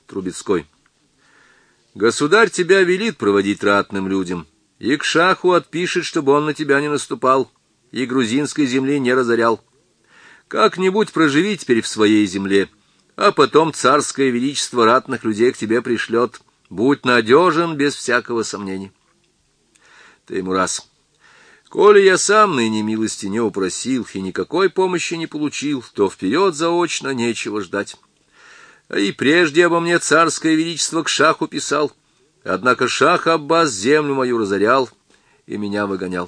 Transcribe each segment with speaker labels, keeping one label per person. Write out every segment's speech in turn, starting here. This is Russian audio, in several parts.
Speaker 1: Трубецкой. Государь тебя велит проводить ратным людям, и к шаху отпишет, чтобы он на тебя не наступал, и грузинской земли не разорял. Как-нибудь проживи теперь в своей земле, а потом царское величество ратных людей к тебе пришлет. Будь надежен без всякого сомнения. Теймураз. Коли я сам ныне милости не упросил и никакой помощи не получил, то вперед заочно нечего ждать. А и прежде обо мне царское величество к шаху писал, однако шах Аббас землю мою разорял и меня выгонял.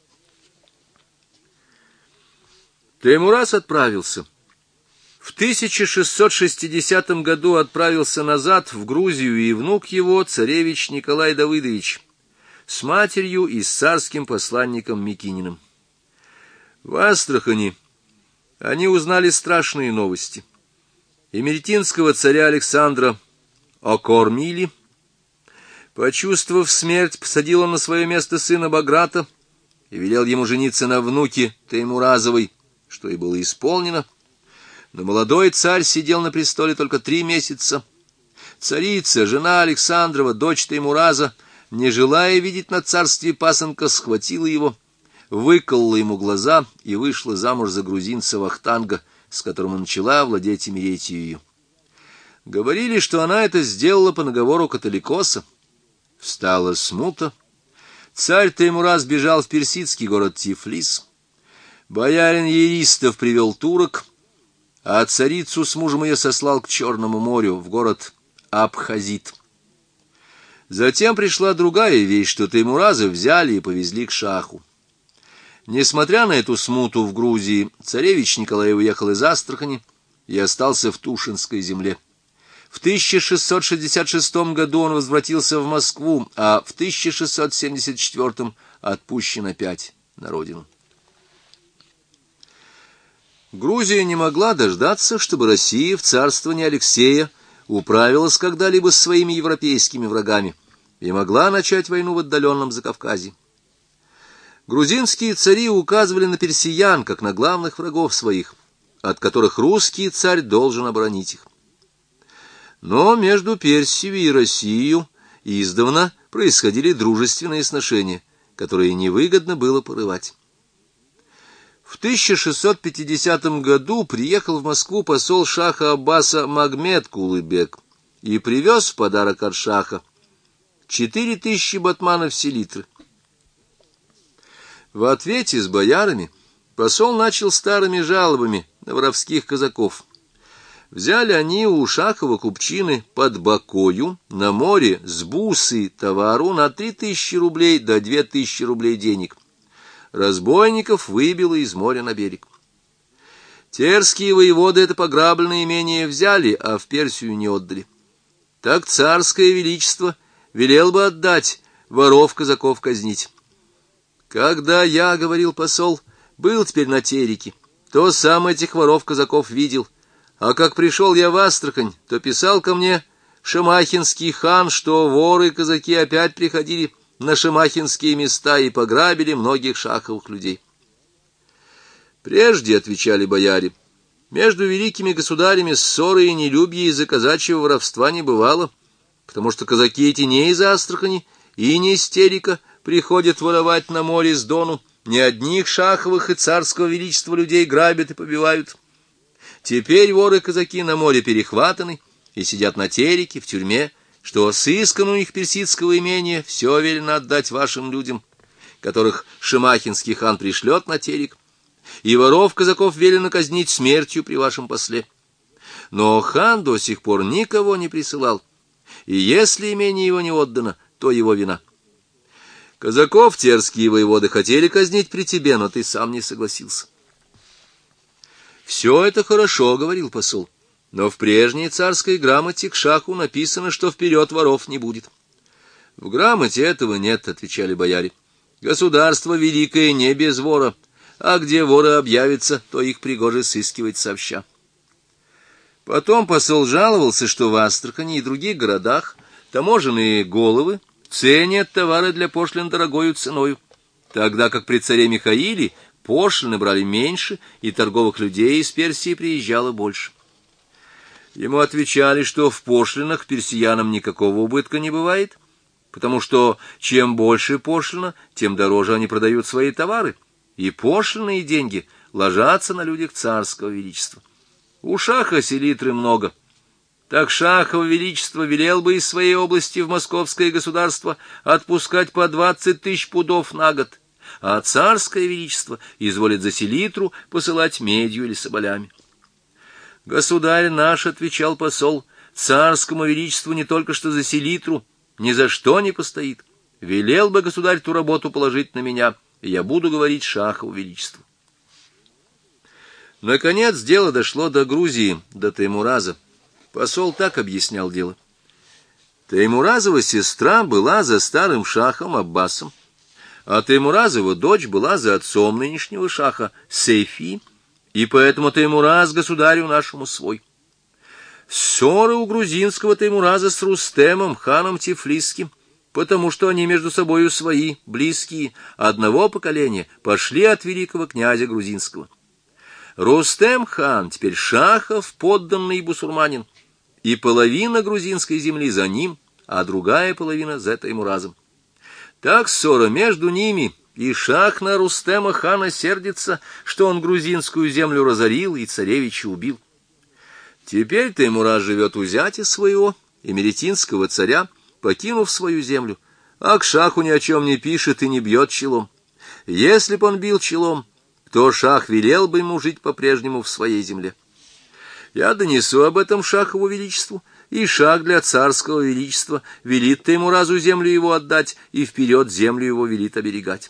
Speaker 1: Теймураз отправился. В 1660 году отправился назад в Грузию и внук его, царевич Николай Давыдович, с матерью и с царским посланником Микининым. В Астрахани они узнали страшные новости. Имеретинского царя Александра окормили. Почувствовав смерть, посадил он на свое место сына Баграта и велел ему жениться на внуке Теймуразовой, что и было исполнено. Но молодой царь сидел на престоле только 3 месяца. Царица, жена Александрова, дочь Теймураза, не желая видеть на царстве пасынка, схватила его, выколола ему глаза и вышла замуж за грузинца Вахтанга, с которым начала владеть Имеретией. Говорили, что она это сделала по наговору католикоса. Встала смута. Царь Теймураз бежал в персидский город Тифлис. Боярин Еристов привел турок, а царицу с мужем ее сослал к Черному морю, в город Абхазит. Затем пришла другая весть, что Теймураза взяли и повезли к шаху. Несмотря на эту смуту в Грузии, царевич Николай уехал из Астрахани и остался в Тушинской земле. В 1666 году он возвратился в Москву, а в 1674 отпущен опять на родину. Грузия не могла дождаться, чтобы Россия в царствовании Алексея управилась когда-либо с своими европейскими врагами и могла начать войну в отдаленном Закавказье. Грузинские цари указывали на персиян, как на главных врагов своих, от которых русский царь должен оборонить их. Но между Персией и Россией издавна происходили дружественные сношения, которые невыгодно было порывать. В 1650 году приехал в Москву посол шаха Аббаса Магмед Кулыбек и привез в подарок от шаха 4000 батманов селитры. В ответе с боярами посол начал старыми жалобами на воровских казаков. Взяли они у шахова купчины под Бакою на море с бусы товару на 3000 рублей до 2000 рублей денег. Разбойников выбило из моря на берег. Терские воеводы это пограбленное имение взяли, а в Персию не отдали. Так царское величество велел бы отдать, воров казаков казнить. Когда я, — говорил посол, — был теперь на Тереке, то сам этих воров казаков видел, а как пришел я в Астрахань, то писал ко мне шемахинский хан, что воры-казаки опять приходили на шемахинские места и пограбили многих шаховых людей. Прежде, — отвечали бояре, — между великими государями ссоры и нелюбие из-за казачьего воровства не бывало, потому что казаки эти не из Астрахани и не из Терека приходят воровать на море с Дону, не одних шаховых и царского величества людей грабят и побивают. Теперь воры-казаки на море перехватаны и сидят на Тереке, в тюрьме, что сыскано у них персидского имения, все велено отдать вашим людям, которых шемахинский хан пришлет на Терек, и воров-казаков велено казнить смертью при вашем после. Но хан до сих пор никого не присылал, и если имение его не отдано, то его вина. Казаков терские воеводы хотели казнить при тебе, но ты сам не согласился. Все это хорошо, — говорил посол, — но в прежней царской грамоте к шаху написано, что вперед воров не будет. В грамоте этого нет, — отвечали бояре. Государство великое не без вора, а где воры объявятся, то их пригоже сыскивать сообща. Потом посол жаловался, что в Астрахани и других городах таможенные головы ценят товары для пошлин дорогою ценою, тогда как при царе Михаиле пошлины брали меньше, и торговых людей из Персии приезжало больше. Ему отвечали, что в пошлинах персиянам никакого убытка не бывает, потому что чем больше пошлина, тем дороже они продают свои товары, и пошлины и деньги ложатся на людях царского величества. У шаха селитры много. Так шах его величество велел бы из своей области в московское государство отпускать по 20 тысяч пудов на год, а царское величество изволит за селитру посылать медью или соболями. «Государь наш, — отвечал посол, — царскому величеству не только что за селитру ни за что не постоит. Велел бы государь ту работу положить на меня, и я буду говорить шахову величеству». Наконец дело дошло до Грузии, до Теймураза. Посол так объяснял дело. Теймуразова сестра была за старым шахом Аббасом, а Теймуразова дочь была за отцом нынешнего шаха Сейфи, и поэтому Теймураз государю нашему свой. Ссоры у грузинского Теймураза с Рустемом, ханом Тифлисским, потому что они между собою свои, близкие, одного поколения, пошли от великого князя грузинского. Рустем хан теперь шахов подданный бусурманин, и половина грузинской земли за ним, а другая половина за Теймуразом. Так ссора между ними, и шах на Рустема хана сердится, что он грузинскую землю разорил и царевича убил. Теперь Теймураз живет у зятя своего, эмеретинского царя, покинув свою землю, а к шаху ни о чем не пишет и не бьет челом. Если б он бил челом, то шах велел бы ему жить по-прежнему в своей земле. Я донесу об этом шахову величеству, и шах для царского величества велит Теймуразу землю его отдать, и вперед землю его велит оберегать.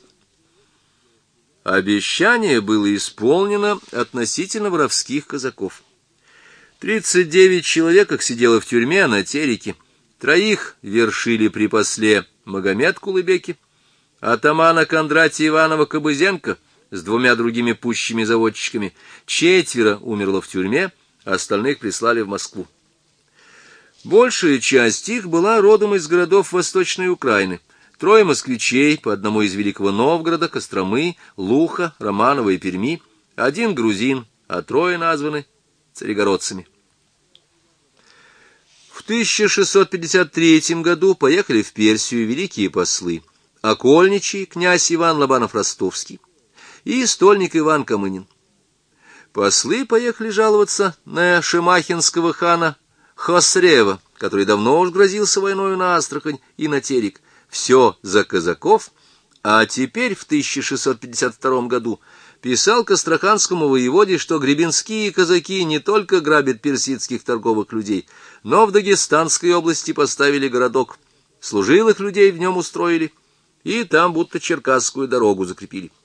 Speaker 1: Обещание было исполнено относительно воровских казаков. 39 человек их сидело в тюрьме на Тереке, 3 вершили при после Магомед Кулыбеки, атамана Кондратия Иванова Кобызенко с 2 другими пущими заводчиками, 4 умерло в тюрьме, остальных прислали в Москву. Большая часть их была родом из городов Восточной Украины. 3 москвичей, по одному из Великого Новгорода, Костромы, Луха, Романова и Перми, 1 грузин, а 3 названы царегородцами. В 1653 году поехали в Персию великие послы окольничий князь Иван Лобанов-Ростовский и стольник Иван Камынин. Послы поехали жаловаться на шемахинского хана Хосрева, который давно уж грозился войною на Астрахань и на Терек. Все за казаков, а теперь в 1652 году писал к астраханскому воеводе, что гребенские казаки не только грабят персидских торговых людей, но в Дагестанской области поставили городок, служилых людей в нем устроили, и там будто Черкасскую дорогу закрепили.